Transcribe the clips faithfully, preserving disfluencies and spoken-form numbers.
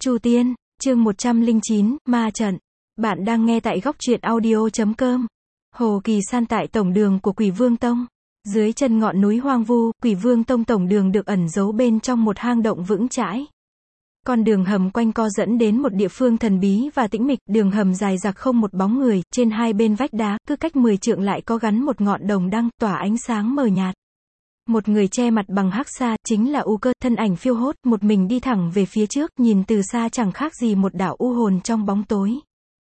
Chu Tiên, chương một trăm lẻ chín, Ma Trận. Bạn đang nghe tại góc truyện audio chấm com. Hồ Kỳ San tại tổng đường của Quỷ Vương Tông. Dưới chân ngọn núi hoang vu, Quỷ Vương Tông tổng đường được ẩn giấu bên trong một hang động vững chãi. Con đường hầm quanh co dẫn đến một địa phương thần bí và tĩnh mịch, đường hầm dài dặc không một bóng người, trên hai bên vách đá, cứ cách mười trượng lại có gắn một ngọn đồng đăng, tỏa ánh sáng mờ nhạt. Một người che mặt bằng hắc sa, chính là U Cơ, thân ảnh phiêu hốt, một mình đi thẳng về phía trước, nhìn từ xa chẳng khác gì một đạo u hồn trong bóng tối.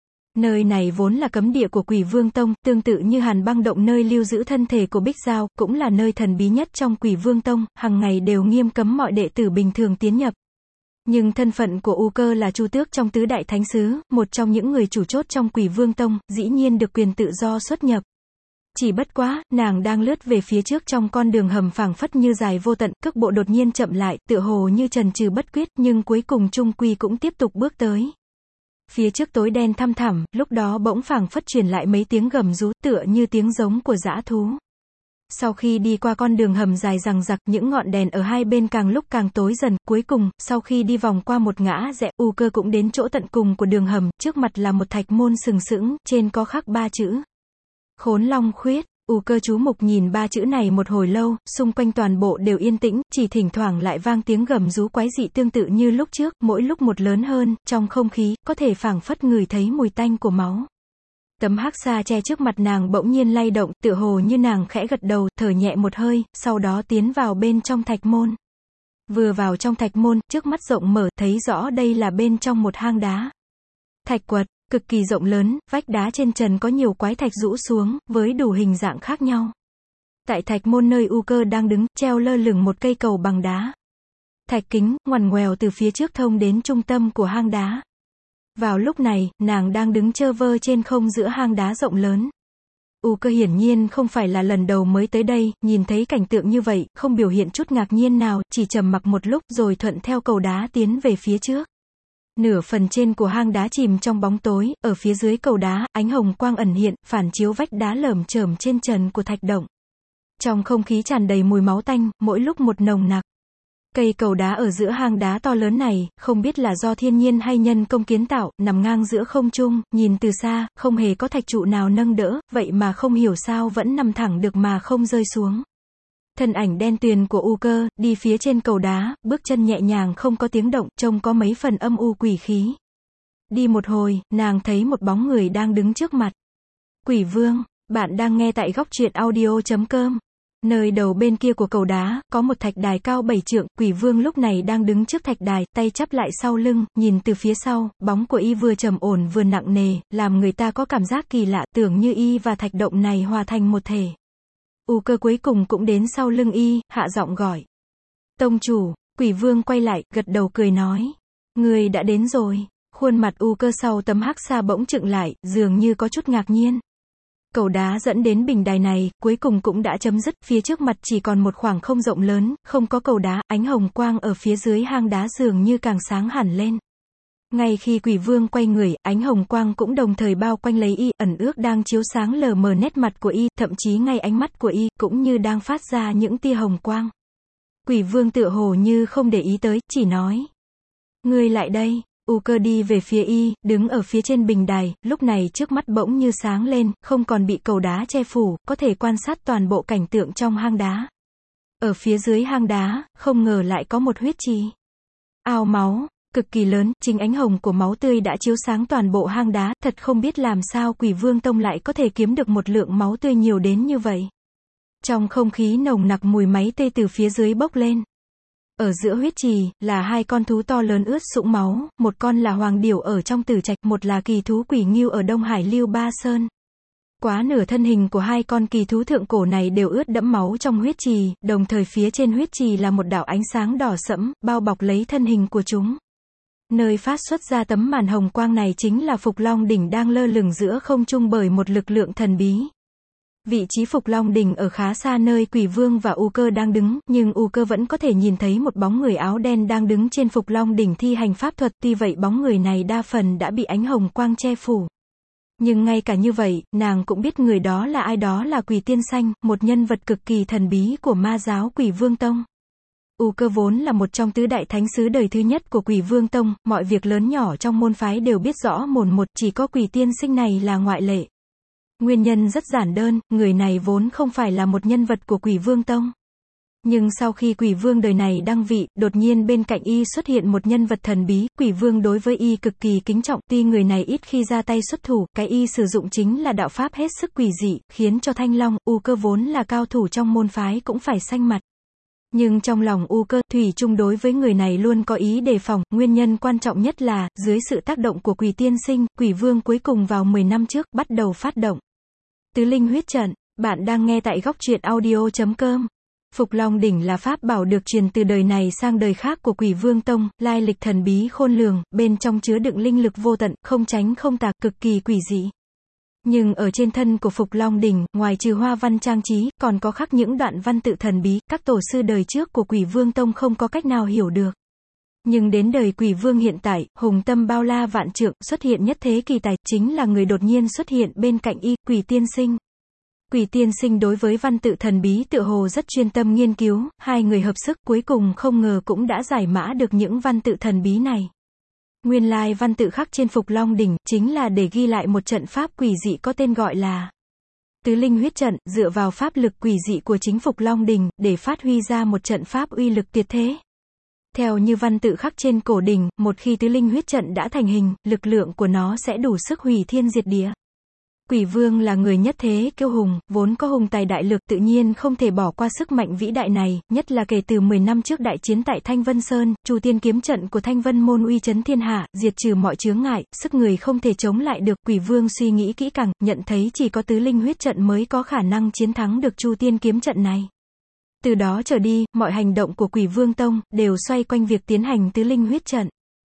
Nơi này vốn là cấm địa của Quỷ Vương Tông, tương tự như Hàn Băng Động nơi lưu giữ thân thể của Bích Giao, cũng là nơi thần bí nhất trong Quỷ Vương Tông, hàng ngày đều nghiêm cấm mọi đệ tử bình thường tiến nhập. Nhưng thân phận của U Cơ là Chu Tước trong tứ đại thánh sứ, một trong những người chủ chốt trong Quỷ Vương Tông, dĩ nhiên được quyền tự do xuất nhập. Chỉ bất quá, nàng đang lướt về phía trước trong con đường hầm phảng phất như dài vô tận, cước bộ đột nhiên chậm lại, tựa hồ như chần chừ bất quyết, nhưng cuối cùng chung quy cũng tiếp tục bước tới. Phía trước tối đen thăm thẳm, lúc đó bỗng phảng phất truyền lại mấy tiếng gầm rú, tựa như tiếng giống của dã thú. Sau khi đi qua con đường hầm dài dằng dặc, những ngọn đèn ở hai bên càng lúc càng tối dần, cuối cùng, sau khi đi vòng qua một ngã rẽ, U Cơ cũng đến chỗ tận cùng của đường hầm, trước mặt là một thạch môn sừng sững, trên có khắc ba chữ. Khốn Long Khuyết. U Cơ chú mục nhìn ba chữ này một hồi lâu, xung quanh toàn bộ đều yên tĩnh, chỉ thỉnh thoảng lại vang tiếng gầm rú quái dị tương tự như lúc trước, mỗi lúc một lớn hơn, trong không khí, có thể phảng phất ngửi thấy mùi tanh của máu. Tấm hắc sa che trước mặt nàng bỗng nhiên lay động, tựa hồ như nàng khẽ gật đầu, thở nhẹ một hơi, sau đó tiến vào bên trong thạch môn. Vừa vào trong thạch môn, trước mắt rộng mở, thấy rõ đây là bên trong một hang đá. Thạch quật, cực kỳ rộng lớn, vách đá trên trần có nhiều quái thạch rũ xuống, với đủ hình dạng khác nhau. Tại thạch môn nơi U Cơ đang đứng, treo lơ lửng một cây cầu bằng đá. Thạch kính, ngoằn ngoèo từ phía trước thông đến trung tâm của hang đá. Vào lúc này, nàng đang đứng chơ vơ trên không giữa hang đá rộng lớn. U Cơ hiển nhiên không phải là lần đầu mới tới đây, nhìn thấy cảnh tượng như vậy, không biểu hiện chút ngạc nhiên nào, chỉ trầm mặc một lúc rồi thuận theo cầu đá tiến về phía trước. Nửa phần trên của hang đá chìm trong bóng tối, ở phía dưới cầu đá, ánh hồng quang ẩn hiện, phản chiếu vách đá lởm chởm trên trần của thạch động. Trong không khí tràn đầy mùi máu tanh, mỗi lúc một nồng nặc. Cây cầu đá ở giữa hang đá to lớn này, không biết là do thiên nhiên hay nhân công kiến tạo, nằm ngang giữa không trung, nhìn từ xa, không hề có thạch trụ nào nâng đỡ, vậy mà không hiểu sao vẫn nằm thẳng được mà không rơi xuống. Thân ảnh đen tuyền của U Cơ, đi phía trên cầu đá, bước chân nhẹ nhàng không có tiếng động, trông có mấy phần âm u quỷ khí. Đi một hồi, nàng thấy một bóng người đang đứng trước mặt. Quỷ Vương, bạn đang nghe tại góc truyện audio chấm com. Nơi đầu bên kia của cầu đá, có một thạch đài cao bảy trượng, Quỷ Vương lúc này đang đứng trước thạch đài, tay chắp lại sau lưng, nhìn từ phía sau, bóng của y vừa trầm ổn vừa nặng nề, làm người ta có cảm giác kỳ lạ, tưởng như y và thạch động này hòa thành một thể. U Cơ cuối cùng cũng đến sau lưng y, hạ giọng gọi. Tông chủ. Quỷ Vương quay lại, gật đầu cười nói. Người đã đến rồi. Khuôn mặt U Cơ sau tấm hắc sa bỗng trựng lại, dường như có chút ngạc nhiên. Cầu đá dẫn đến bình đài này, cuối cùng cũng đã chấm dứt, phía trước mặt chỉ còn một khoảng không rộng lớn, không có cầu đá, ánh hồng quang ở phía dưới hang đá dường như càng sáng hẳn lên. Ngay khi Quỷ Vương quay người, ánh hồng quang cũng đồng thời bao quanh lấy y, ẩn ước đang chiếu sáng lờ mờ nét mặt của y, thậm chí ngay ánh mắt của y, cũng như đang phát ra những tia hồng quang. Quỷ Vương tựa hồ như không để ý tới, chỉ nói. Ngươi lại đây. U Cơ đi về phía y, đứng ở phía trên bình đài, lúc này trước mắt bỗng như sáng lên, không còn bị cầu đá che phủ, có thể quan sát toàn bộ cảnh tượng trong hang đá. Ở phía dưới hang đá, không ngờ lại có một huyết trì. Ao máu. Cực kỳ lớn, chính ánh hồng của máu tươi đã chiếu sáng toàn bộ hang đá, thật không biết làm sao Quỷ Vương Tông lại có thể kiếm được một lượng máu tươi nhiều đến như vậy. Trong không khí nồng nặc mùi máy tươi từ phía dưới bốc lên. Ở giữa huyết trì, là hai con thú to lớn ướt sũng máu, một con là hoàng điểu ở trong Tử Trạch, một là kỳ thú Quỷ Ngưu ở Đông Hải Lưu Ba Sơn. Quá nửa thân hình của hai con kỳ thú thượng cổ này đều ướt đẫm máu trong huyết trì, đồng thời phía trên huyết trì là một đạo ánh sáng đỏ sẫm, bao bọc lấy thân hình của chúng. Nơi phát xuất ra tấm màn hồng quang này chính là Phục Long Đỉnh đang lơ lửng giữa không trung bởi một lực lượng thần bí. Vị trí Phục Long Đỉnh ở khá xa nơi Quỷ Vương và U Cơ đang đứng, nhưng U Cơ vẫn có thể nhìn thấy một bóng người áo đen đang đứng trên Phục Long Đỉnh thi hành pháp thuật, tuy vậy bóng người này đa phần đã bị ánh hồng quang che phủ. Nhưng ngay cả như vậy, nàng cũng biết người đó là ai, đó là Quỷ Tiên Xanh, một nhân vật cực kỳ thần bí của ma giáo Quỷ Vương Tông. U Cơ vốn là một trong tứ đại thánh sứ đời thứ nhất của Quỷ Vương Tông, mọi việc lớn nhỏ trong môn phái đều biết rõ mồn một, chỉ có Quỷ tiên sinh này là ngoại lệ. Nguyên nhân rất giản đơn, người này vốn không phải là một nhân vật của Quỷ Vương Tông. Nhưng sau khi Quỷ Vương đời này đăng vị, đột nhiên bên cạnh y xuất hiện một nhân vật thần bí, Quỷ Vương đối với y cực kỳ kính trọng, tuy người này ít khi ra tay xuất thủ, cái y sử dụng chính là đạo pháp hết sức quỷ dị, khiến cho Thanh Long, U Cơ vốn là cao thủ trong môn phái cũng phải xanh mặt. Nhưng trong lòng U Cơ, thủy chung đối với người này luôn có ý đề phòng, nguyên nhân quan trọng nhất là, dưới sự tác động của Quỷ tiên sinh, Quỷ Vương cuối cùng vào mười năm trước, bắt đầu phát động Tứ Linh huyết trận. Bạn đang nghe tại góc truyện audio chấm com. Phục Long đỉnh là pháp bảo được truyền từ đời này sang đời khác của Quỷ Vương Tông, lai lịch thần bí khôn lường, bên trong chứa đựng linh lực vô tận, không tránh không tạc, cực kỳ quỷ dị. Nhưng ở trên thân của Phục Long đỉnh, ngoài trừ hoa văn trang trí, còn có khắc những đoạn văn tự thần bí, các tổ sư đời trước của Quỷ Vương Tông không có cách nào hiểu được. Nhưng đến đời Quỷ Vương hiện tại, hùng tâm bao la vạn trượng, xuất hiện nhất thế kỳ tài, chính là người đột nhiên xuất hiện bên cạnh y, Quỷ tiên sinh. Quỷ tiên sinh đối với văn tự thần bí tựa hồ rất chuyên tâm nghiên cứu, hai người hợp sức cuối cùng không ngờ cũng đã giải mã được những văn tự thần bí này. Nguyên lai văn tự khắc trên Phục Long đỉnh, chính là để ghi lại một trận pháp quỷ dị có tên gọi là Tứ Linh huyết trận, dựa vào pháp lực quỷ dị của chính Phục Long đỉnh, để phát huy ra một trận pháp uy lực tuyệt thế. Theo như văn tự khắc trên cổ đỉnh, một khi Tứ Linh huyết trận đã thành hình, lực lượng của nó sẽ đủ sức hủy thiên diệt địa. Quỷ Vương là người nhất thế kiêu hùng, vốn có hùng tài đại lực, tự nhiên không thể bỏ qua sức mạnh vĩ đại này, nhất là kể từ mười năm trước đại chiến tại Thanh Vân Sơn, Chu Tiên kiếm trận của Thanh Vân môn uy chấn thiên hạ, diệt trừ mọi chướng ngại, sức người không thể chống lại được. Quỷ Vương suy nghĩ kỹ càng, nhận thấy chỉ có Tứ Linh huyết trận mới có khả năng chiến thắng được Chu Tiên kiếm trận này. Từ đó trở đi, mọi hành động của Quỷ Vương Tông đều xoay quanh việc tiến hành Tứ Linh huyết trận.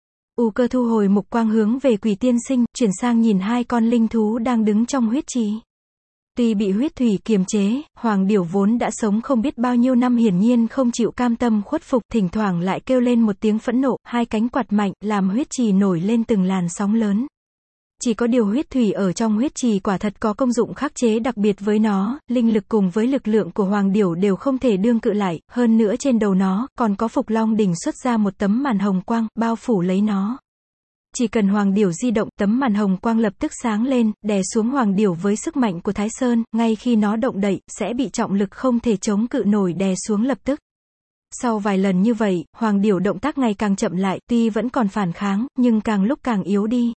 U Cơ thu hồi mục quang hướng về Quỷ tiên sinh, chuyển sang nhìn hai con linh thú đang đứng trong huyết trì. Tuy bị huyết thủy kiềm chế, Hoàng Điểu vốn đã sống không biết bao nhiêu năm hiển nhiên không chịu cam tâm khuất phục, thỉnh thoảng lại kêu lên một tiếng phẫn nộ, hai cánh quạt mạnh, làm huyết trì nổi lên từng làn sóng lớn. Chỉ có điều huyết thủy ở trong huyết trì quả thật có công dụng khắc chế đặc biệt với nó, linh lực cùng với lực lượng của Hoàng Điểu đều không thể đương cự lại, hơn nữa trên đầu nó, còn có Phục Long đỉnh xuất ra một tấm màn hồng quang, bao phủ lấy nó. Chỉ cần Hoàng Điểu di động, tấm màn hồng quang lập tức sáng lên, đè xuống Hoàng Điểu với sức mạnh của Thái Sơn, ngay khi nó động đậy, sẽ bị trọng lực không thể chống cự nổi đè xuống lập tức. Sau vài lần như vậy, Hoàng Điểu động tác ngày càng chậm lại, tuy vẫn còn phản kháng, nhưng càng lúc càng yếu đi.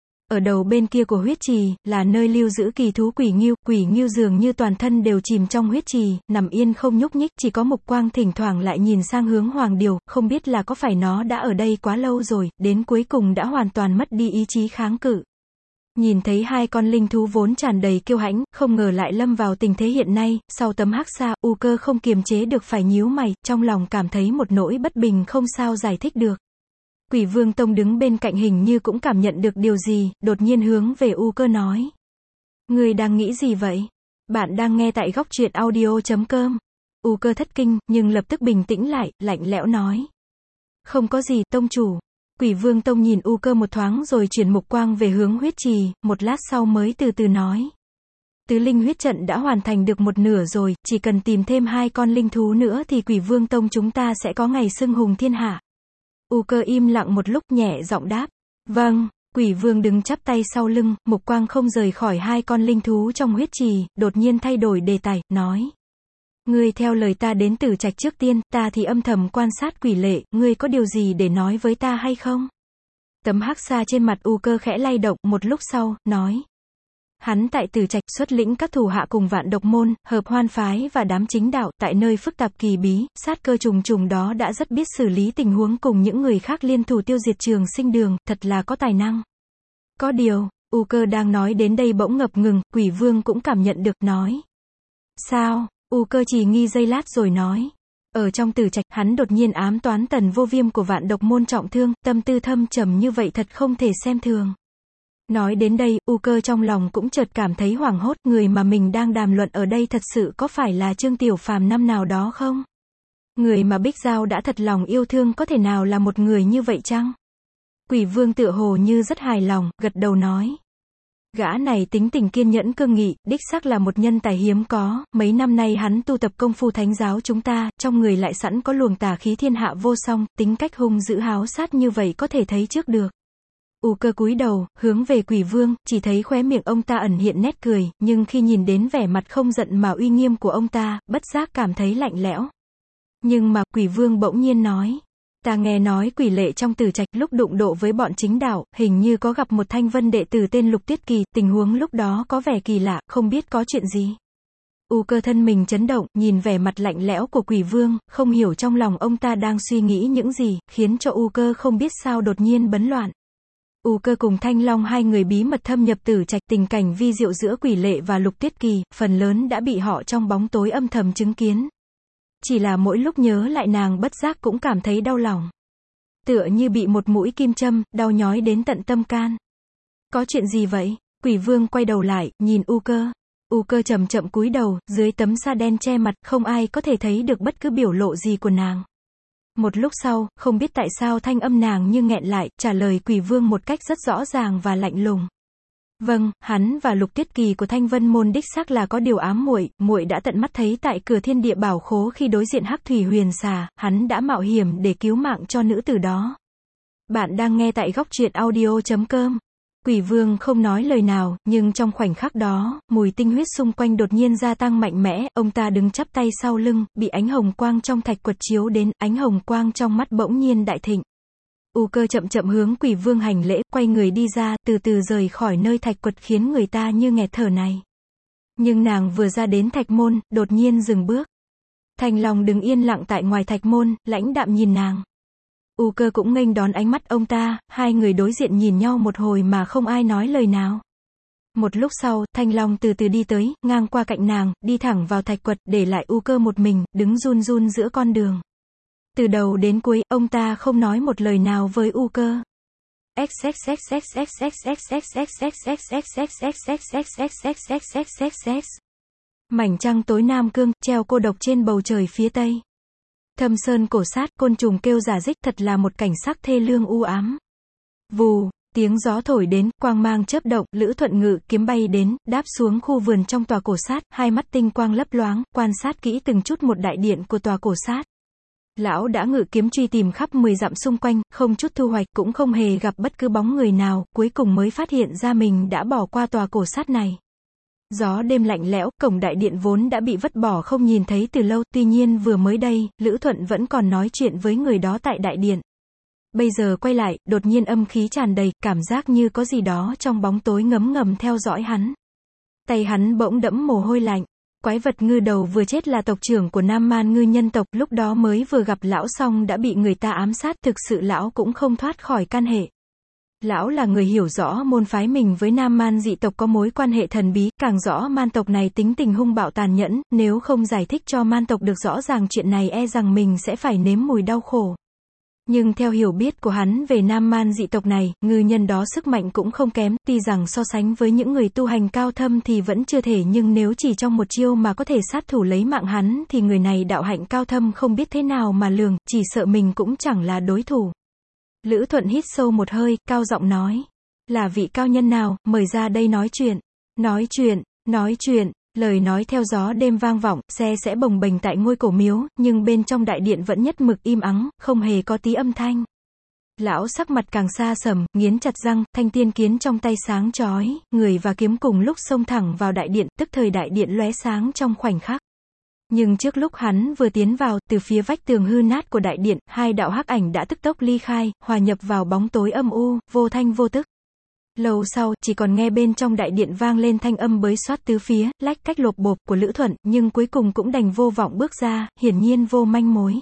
Ở đầu bên kia của huyết trì, là nơi lưu giữ kỳ thú Quỷ Ngưu, Quỷ Ngưu dường như toàn thân đều chìm trong huyết trì, nằm yên không nhúc nhích, chỉ có mục quang thỉnh thoảng lại nhìn sang hướng Hoàng Điểu, không biết là có phải nó đã ở đây quá lâu rồi, đến cuối cùng đã hoàn toàn mất đi ý chí kháng cự. Nhìn thấy hai con linh thú vốn tràn đầy kiêu hãnh, không ngờ lại lâm vào tình thế hiện nay, sau tấm hắc sa, U Cơ không kiềm chế được phải nhíu mày, trong lòng cảm thấy một nỗi bất bình không sao giải thích được. Quỷ Vương Tông đứng bên cạnh hình như cũng cảm nhận được điều gì, đột nhiên hướng về U Cơ nói. Người đang nghĩ gì vậy? Bạn đang nghe tại góc truyện audio chấm com. U Cơ thất kinh, nhưng lập tức bình tĩnh lại, lạnh lẽo nói. Không có gì, tông chủ. Quỷ Vương Tông nhìn U Cơ một thoáng rồi chuyển mục quang về hướng huyết trì, một lát sau mới từ từ nói. Tứ Linh huyết trận đã hoàn thành được một nửa rồi, chỉ cần tìm thêm hai con linh thú nữa thì Quỷ Vương Tông chúng ta sẽ có ngày xưng hùng thiên hạ. U Cơ im lặng một lúc nhẹ giọng đáp. Vâng. Quỷ Vương đứng chắp tay sau lưng, mục quang không rời khỏi hai con linh thú trong huyết trì, đột nhiên thay đổi đề tài, nói. Ngươi theo lời ta đến Tử Trạch trước tiên, ta thì âm thầm quan sát quỷ lệ, ngươi có điều gì để nói với ta hay không? Tấm hắc sa trên mặt U Cơ khẽ lay động, một lúc sau, nói. Hắn tại Tử Trạch xuất lĩnh các thủ hạ cùng Vạn Độc môn, Hợp Hoan phái và đám chính đạo, tại nơi phức tạp kỳ bí, sát cơ trùng trùng đó đã rất biết xử lý tình huống cùng những người khác liên thủ tiêu diệt Trường Sinh Đường, thật là có tài năng. Có điều, U Cơ đang nói đến đây bỗng ngập ngừng, Quỷ Vương cũng cảm nhận được, nói. Sao? U Cơ chỉ nghi giây lát rồi nói. Ở trong Tử Trạch, hắn đột nhiên ám toán Tần Vô Viêm của Vạn Độc môn trọng thương, tâm tư thâm trầm như vậy thật không thể xem thường. Nói đến đây, U Cơ trong lòng cũng chợt cảm thấy hoảng hốt, người mà mình đang đàm luận ở đây thật sự có phải là Trương Tiểu Phàm năm nào đó không? Người mà Bích Giao đã thật lòng yêu thương có thể nào là một người như vậy chăng? Quỷ Vương tựa hồ như rất hài lòng, gật đầu nói. Gã này tính tình kiên nhẫn cương nghị, đích xác là một nhân tài hiếm có, mấy năm nay hắn tu tập công phu thánh giáo chúng ta, trong người lại sẵn có luồng tà khí thiên hạ vô song, tính cách hung dữ háo sát như vậy có thể thấy trước được. U Cơ cúi đầu, hướng về Quỷ Vương, chỉ thấy khóe miệng ông ta ẩn hiện nét cười, nhưng khi nhìn đến vẻ mặt không giận mà uy nghiêm của ông ta, bất giác cảm thấy lạnh lẽo. Nhưng mà, Quỷ Vương bỗng nhiên nói, ta nghe nói Quỷ Lệ trong Tử Trạch lúc đụng độ với bọn chính đạo, hình như có gặp một Thanh Vân đệ tử tên Lục Tuyết Kỳ, tình huống lúc đó có vẻ kỳ lạ, không biết có chuyện gì. U Cơ thân mình chấn động, nhìn vẻ mặt lạnh lẽo của Quỷ Vương, không hiểu trong lòng ông ta đang suy nghĩ những gì, khiến cho U Cơ không biết sao đột nhiên bấn loạn. U Cơ cùng Thanh Long hai người bí mật thâm nhập Tử Trạch, tình cảnh vi diệu giữa Quỷ Lệ và Lục Tuyết Kỳ, phần lớn đã bị họ trong bóng tối âm thầm chứng kiến. Chỉ là mỗi lúc nhớ lại nàng bất giác cũng cảm thấy đau lòng. Tựa như bị một mũi kim châm, đau nhói đến tận tâm can. Có chuyện gì vậy? Quỷ Vương quay đầu lại, nhìn U Cơ. U Cơ chậm chậm cúi đầu, dưới tấm sa đen che mặt, không ai có thể thấy được bất cứ biểu lộ gì của nàng. Một lúc sau, không biết tại sao thanh âm nàng như nghẹn lại, trả lời Quỷ Vương một cách rất rõ ràng và lạnh lùng. Vâng, hắn và Lục Tuyết Kỳ của Thanh Vân môn đích xác là có điều ám muội, muội đã tận mắt thấy tại cửa Thiên Địa Bảo Khố khi đối diện Hắc Thủy Huyền Xà, hắn đã mạo hiểm để cứu mạng cho nữ tử đó. Bạn đang nghe tại góc truyện audio chấm com. Quỷ Vương không nói lời nào, nhưng trong khoảnh khắc đó, mùi tinh huyết xung quanh đột nhiên gia tăng mạnh mẽ, ông ta đứng chắp tay sau lưng, bị ánh hồng quang trong thạch quật chiếu đến, ánh hồng quang trong mắt bỗng nhiên đại thịnh. U Cơ chậm chậm hướng Quỷ Vương hành lễ, quay người đi ra, từ từ rời khỏi nơi thạch quật khiến người ta như nghẹt thở này. Nhưng nàng vừa ra đến thạch môn, đột nhiên dừng bước. Thanh Long đứng yên lặng tại ngoài thạch môn, lãnh đạm nhìn nàng. U Cơ cũng nghênh đón ánh mắt ông ta, hai người đối diện nhìn nhau một hồi mà không ai nói lời nào. Một lúc sau, Thanh Long từ từ đi tới, ngang qua cạnh nàng, đi thẳng vào thạch quật, để lại U Cơ một mình, đứng run run giữa con đường. Từ đầu đến cuối, ông ta không nói một lời nào với U Cơ. Mảnh trăng tối Nam Cương, treo cô độc trên bầu trời phía tây. Thâm sơn cổ sát, côn trùng kêu rả rích, thật là một cảnh sắc thê lương u ám. Vù, tiếng gió thổi đến, quang mang chớp động, Lữ Thuận ngự kiếm bay đến, đáp xuống khu vườn trong tòa cổ sát, hai mắt tinh quang lấp loáng, quan sát kỹ từng chút một đại điện của tòa cổ sát. Lão đã ngự kiếm truy tìm khắp mười dặm xung quanh, không chút thu hoạch, cũng không hề gặp bất cứ bóng người nào, cuối cùng mới phát hiện ra mình đã bỏ qua tòa cổ sát này. Gió đêm lạnh lẽo, cổng đại điện vốn đã bị vứt bỏ không nhìn thấy từ lâu, tuy nhiên vừa mới đây, Lữ Thuận vẫn còn nói chuyện với người đó tại đại điện. Bây giờ quay lại, đột nhiên âm khí tràn đầy, cảm giác như có gì đó trong bóng tối ngấm ngầm theo dõi hắn. Tay hắn bỗng đẫm mồ hôi lạnh. Quái vật ngư đầu vừa chết là tộc trưởng của Nam Man ngư nhân tộc, lúc đó mới vừa gặp lão xong đã bị người ta ám sát, thực sự lão cũng không thoát khỏi can hệ. Lão là người hiểu rõ môn phái mình với Nam Man dị tộc có mối quan hệ thần bí, càng rõ man tộc này tính tình hung bạo tàn nhẫn, nếu không giải thích cho man tộc được rõ ràng chuyện này e rằng mình sẽ phải nếm mùi đau khổ. Nhưng theo hiểu biết của hắn về Nam Man dị tộc này, ngư nhân đó sức mạnh cũng không kém, tuy rằng so sánh với những người tu hành cao thâm thì vẫn chưa thể, nhưng nếu chỉ trong một chiêu mà có thể sát thủ lấy mạng hắn thì người này đạo hạnh cao thâm không biết thế nào mà lường, chỉ sợ mình cũng chẳng là đối thủ. Lữ Thuận hít sâu một hơi, cao giọng nói. Là vị cao nhân nào, mời ra đây nói chuyện. Nói chuyện, nói chuyện. Lời nói theo gió đêm vang vọng, xe sẽ bồng bềnh tại ngôi cổ miếu, nhưng bên trong đại điện vẫn nhất mực im ắng, không hề có tí âm thanh. Lão sắc mặt càng xa sầm, nghiến chặt răng, thanh tiên kiếm trong tay sáng chói, người và kiếm cùng lúc xông thẳng vào đại điện, tức thời đại điện lóe sáng trong khoảnh khắc. Nhưng trước lúc hắn vừa tiến vào, từ phía vách tường hư nát của đại điện, hai đạo hắc ảnh đã tức tốc ly khai, hòa nhập vào bóng tối âm u, vô thanh vô tức. Lâu sau, chỉ còn nghe bên trong đại điện vang lên thanh âm bới xoát tứ phía, lách cách lộp bộp của Lữ Thuận, nhưng cuối cùng cũng đành vô vọng bước ra, hiển nhiên vô manh mối.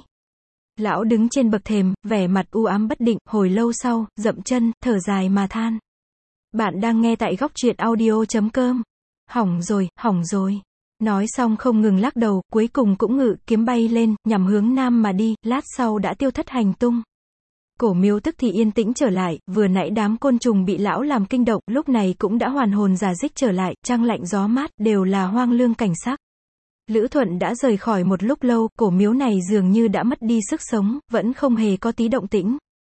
Lão đứng trên bậc thềm, vẻ mặt u ám bất định, hồi lâu sau, dậm chân, thở dài mà than. Bạn đang nghe tại góc truyện audio chấm com. Hỏng rồi, hỏng rồi. Nói xong không ngừng lắc đầu, cuối cùng cũng ngự kiếm bay lên, nhằm hướng nam mà đi, lát sau đã tiêu thất hành tung. Cổ miếu tức thì yên tĩnh trở lại, vừa nãy đám côn trùng bị lão làm kinh động, lúc này cũng đã hoàn hồn giả dích trở lại, trăng lạnh gió mát, đều là hoang lương cảnh sắc. Lữ Thuận đã rời khỏi một lúc lâu, cổ miếu này dường như đã mất đi sức sống, vẫn không hề có tí động tĩnh.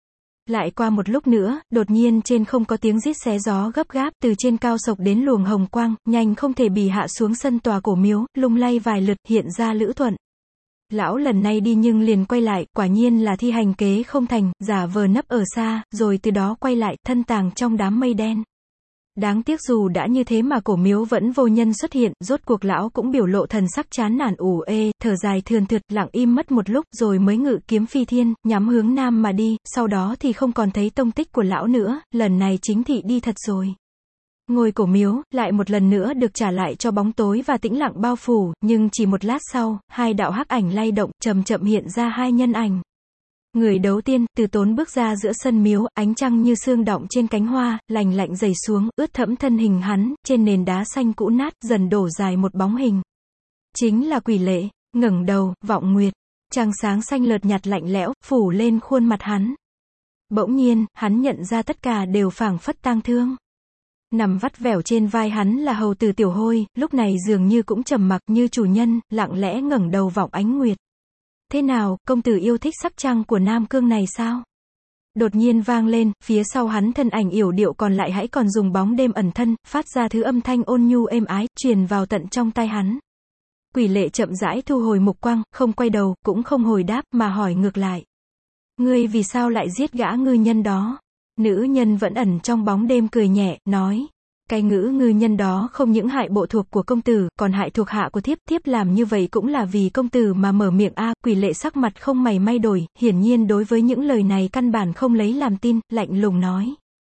Lại qua một lúc nữa, đột nhiên trên không có tiếng rít xé gió gấp gáp, từ trên cao sộc đến luồng hồng quang, nhanh không thể bì hạ xuống sân tòa cổ miếu, lung lay vài lượt, hiện ra Lữ Thuận. Lão lần này đi nhưng liền quay lại, quả nhiên là thi hành kế không thành, giả vờ nấp ở xa, rồi từ đó quay lại, thân tàng trong đám mây đen. Đáng tiếc dù đã như thế mà cổ miếu vẫn vô nhân xuất hiện, rốt cuộc lão cũng biểu lộ thần sắc chán nản ủ ê, thở dài thườn thượt, lặng im mất một lúc, rồi mới ngự kiếm phi thiên, nhắm hướng nam mà đi, sau đó thì không còn thấy tông tích của lão nữa, lần này chính thị đi thật rồi. Ngôi cổ miếu, lại một lần nữa được trả lại cho bóng tối và tĩnh lặng bao phủ, nhưng chỉ một lát sau, hai đạo hắc ảnh lay động, chậm chậm hiện ra hai nhân ảnh. Người đầu tiên, Từ Tốn bước ra giữa sân miếu, ánh trăng như sương đọng trên cánh hoa, lành lạnh rầy xuống, ướt thẫm thân hình hắn, trên nền đá xanh cũ nát, dần đổ dài một bóng hình. Chính là Quỷ Lệ, ngẩng đầu, vọng nguyệt, trăng sáng xanh lợt nhạt lạnh lẽo, phủ lên khuôn mặt hắn. Bỗng nhiên, hắn nhận ra tất cả đều phảng phất tang thương. Nằm vắt vẻo trên vai hắn là hầu tử Tiểu Hôi, lúc này dường như cũng trầm mặc như chủ nhân, lặng lẽ ngẩng đầu vọng ánh nguyệt. Thế nào, công tử yêu thích sắc trăng của Nam Cương này sao? Đột nhiên vang lên, phía sau hắn thân ảnh yểu điệu còn lại hãy còn dùng bóng đêm ẩn thân, phát ra thứ âm thanh ôn nhu êm ái, truyền vào tận trong tai hắn. Quỷ Lệ chậm rãi thu hồi mục quang, không quay đầu, cũng không hồi đáp, mà hỏi ngược lại. Ngươi vì sao lại giết gã ngư nhân đó? Nữ nhân vẫn ẩn trong bóng đêm cười nhẹ, nói. Cái ngữ ngư nhân đó không những hại bộ thuộc của công tử, còn hại thuộc hạ của thiếp, thiếp làm như vậy cũng là vì công tử mà mở miệng a. Quỷ Lệ sắc mặt không mảy may đổi, hiển nhiên đối với những lời này căn bản không lấy làm tin, lạnh lùng nói.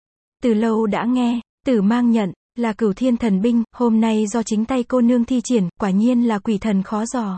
Từ lâu đã nghe, Tử Mang nhận, là Cửu Thiên thần binh, hôm nay do chính tay cô nương thi triển, quả nhiên là quỷ thần khó dò.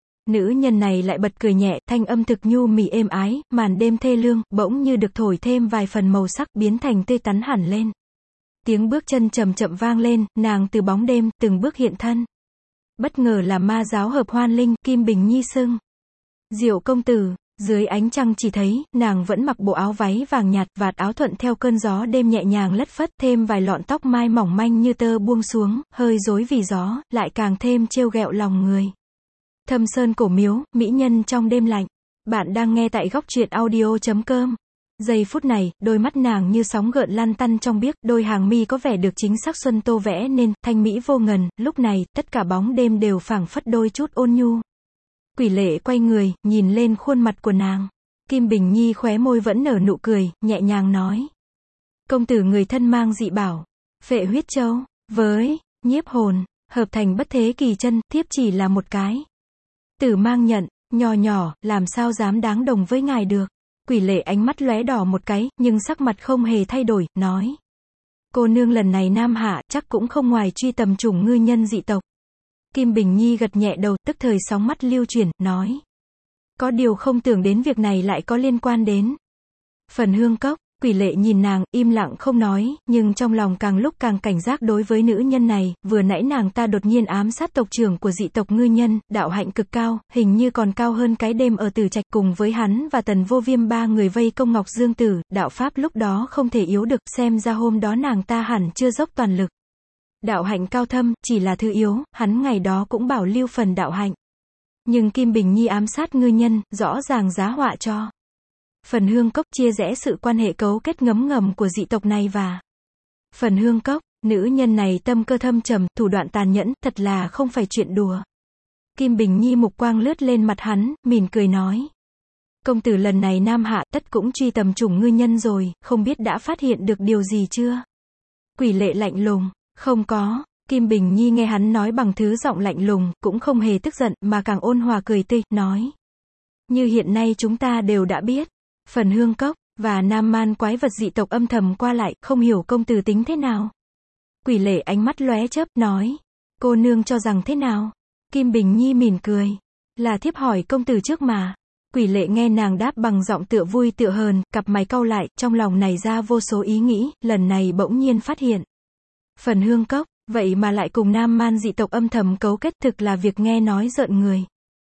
Nữ nhân này lại bật cười nhẹ, thanh âm thực nhu mì êm ái, màn đêm thê lương, bỗng như được thổi thêm vài phần màu sắc, biến thành tươi tắn hẳn lên. Tiếng bước chân chậm chậm vang lên, nàng từ bóng đêm, từng bước hiện thân. Bất ngờ là ma giáo hợp Hoan Linh, Kim Bình Nhi xưng. Diệu công tử, dưới ánh trăng chỉ thấy, nàng vẫn mặc bộ áo váy vàng nhạt, vạt áo thuận theo cơn gió đêm nhẹ nhàng lất phất, thêm vài lọn tóc mai mỏng manh như tơ buông xuống, hơi rối vì gió, lại càng thêm trêu ghẹo lòng người. Thâm Sơn cổ miếu, mỹ nhân trong đêm lạnh. Bạn đang nghe tại góc truyện audio chấm com. Giây phút này, đôi mắt nàng như sóng gợn lan tăn trong biếc, đôi hàng mi có vẻ được chính xác xuân tô vẽ nên, thanh mỹ vô ngần, lúc này, tất cả bóng đêm đều phảng phất đôi chút ôn nhu. Quỷ Lệ quay người, nhìn lên khuôn mặt của nàng. Kim Bình Nhi khóe môi vẫn nở nụ cười, nhẹ nhàng nói. Công tử người thân mang dị bảo, Phệ huyết châu, với, nhiếp hồn, hợp thành bất thế kỳ chân, thiếp chỉ là một cái. Tử Mang nhận, nhỏ nhỏ, làm sao dám đáng đồng với ngài được. Quỷ Lệ ánh mắt lóe đỏ một cái, nhưng sắc mặt không hề thay đổi, nói. Cô nương lần này Nam Hạ, chắc cũng không ngoài truy tầm chủng ngư nhân dị tộc. Kim Bình Nhi gật nhẹ đầu, tức thời sóng mắt lưu chuyển, nói. Có điều không tưởng đến việc này lại có liên quan đến Phần Hương Cốc. Quỷ Lệ nhìn nàng, im lặng không nói, nhưng trong lòng càng lúc càng cảnh giác đối với nữ nhân này, vừa nãy nàng ta đột nhiên ám sát tộc trưởng của dị tộc ngư nhân, đạo hạnh cực cao, hình như còn cao hơn cái đêm ở Tử Trạch, cùng với hắn và Tần Vô Viêm ba người vây công Ngọc Dương Tử, đạo pháp lúc đó không thể yếu được, xem ra hôm đó nàng ta hẳn chưa dốc toàn lực. Đạo hạnh cao thâm, chỉ là thứ yếu, hắn ngày đó cũng bảo lưu phần đạo hạnh. Nhưng Kim Bình Nhi ám sát ngư nhân, rõ ràng giá họa cho Phần Hương Cốc, chia rẽ sự quan hệ cấu kết ngấm ngầm của dị tộc này và Phần Hương Cốc. Nữ nhân này tâm cơ thâm trầm, thủ đoạn tàn nhẫn, thật là không phải chuyện đùa. Kim Bình Nhi mục quang lướt lên mặt hắn, mỉm cười nói. Công tử lần này Nam Hạ, tất cũng truy tầm chủng ngư nhân rồi, không biết đã phát hiện được điều gì chưa? Quỷ Lệ lạnh lùng, không có. Kim Bình Nhi nghe hắn nói bằng thứ giọng lạnh lùng, cũng không hề tức giận, mà càng ôn hòa cười tươi, nói. Như hiện nay chúng ta đều đã biết. Phần Hương Cốc, và Nam Man quái vật dị tộc âm thầm qua lại, không hiểu công tử tính thế nào. Quỷ Lệ ánh mắt lóe chớp, nói. Cô nương cho rằng thế nào? Kim Bình Nhi mỉm cười. Là thiếp hỏi công tử trước mà. Quỷ Lệ nghe nàng đáp bằng giọng tựa vui tựa hờn, cặp mày cau lại, trong lòng nảy ra vô số ý nghĩ, lần này bỗng nhiên phát hiện. Phần Hương Cốc, vậy mà lại cùng Nam Man dị tộc âm thầm cấu kết, thực là việc nghe nói rợn người.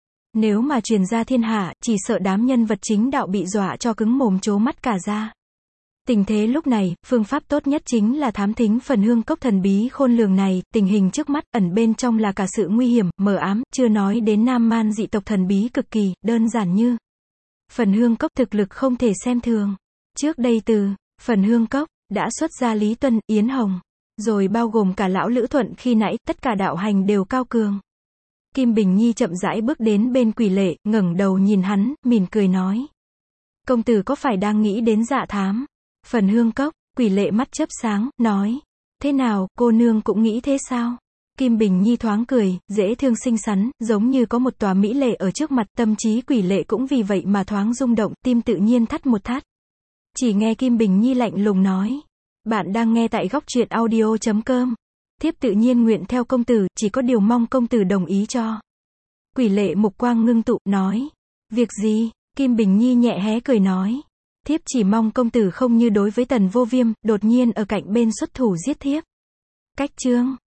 Nếu mà truyền ra thiên hạ, chỉ sợ đám nhân vật chính đạo bị dọa cho cứng mồm trố mắt cả ra. Tình thế lúc này, phương pháp tốt nhất chính là thám thính Phần Hương Cốc thần bí khôn lường này, tình hình trước mắt, ẩn bên trong là cả sự nguy hiểm, mờ ám, chưa nói đến Nam Man dị tộc thần bí cực kỳ, đơn giản như Phần Hương Cốc thực lực không thể xem thường. Trước đây từ phần hương cốc, đã xuất ra Lý Tuân, Yến Hồng, rồi bao gồm cả lão Lữ Thuận khi nãy, tất cả đạo hành đều cao cường. Kim Bình Nhi chậm rãi bước đến bên Quỷ Lệ, ngẩng đầu nhìn hắn, mỉm cười nói. Công tử có phải đang nghĩ đến Dạ Thám? Phần hương cốc, Quỷ Lệ mắt chớp sáng, nói. Thế nào, cô nương cũng nghĩ thế sao? Kim Bình Nhi thoáng cười, dễ thương xinh xắn, giống như có một tòa mỹ lệ ở trước mặt, tâm trí Quỷ Lệ cũng vì vậy mà thoáng rung động, tim tự nhiên thắt một thắt. Chỉ nghe Kim Bình Nhi lạnh lùng nói. Bạn đang nghe tại góc truyện audio chấm com. Thiếp tự nhiên nguyện theo công tử, chỉ có điều mong công tử đồng ý cho. Quỷ Lệ mục quang ngưng tụ, nói. Việc gì? Kim Bình Nhi nhẹ hé cười nói. Thiếp chỉ mong công tử không như đối với Tần Vô Viêm, đột nhiên ở cạnh bên xuất thủ giết thiếp. Cách chương